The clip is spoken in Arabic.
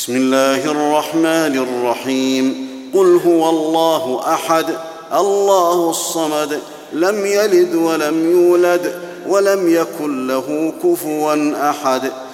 بسم الله الرحمن الرحيم. قل هو الله أحد الله الصمد لم يلد ولم يولد ولم يكن له كفوا أحد.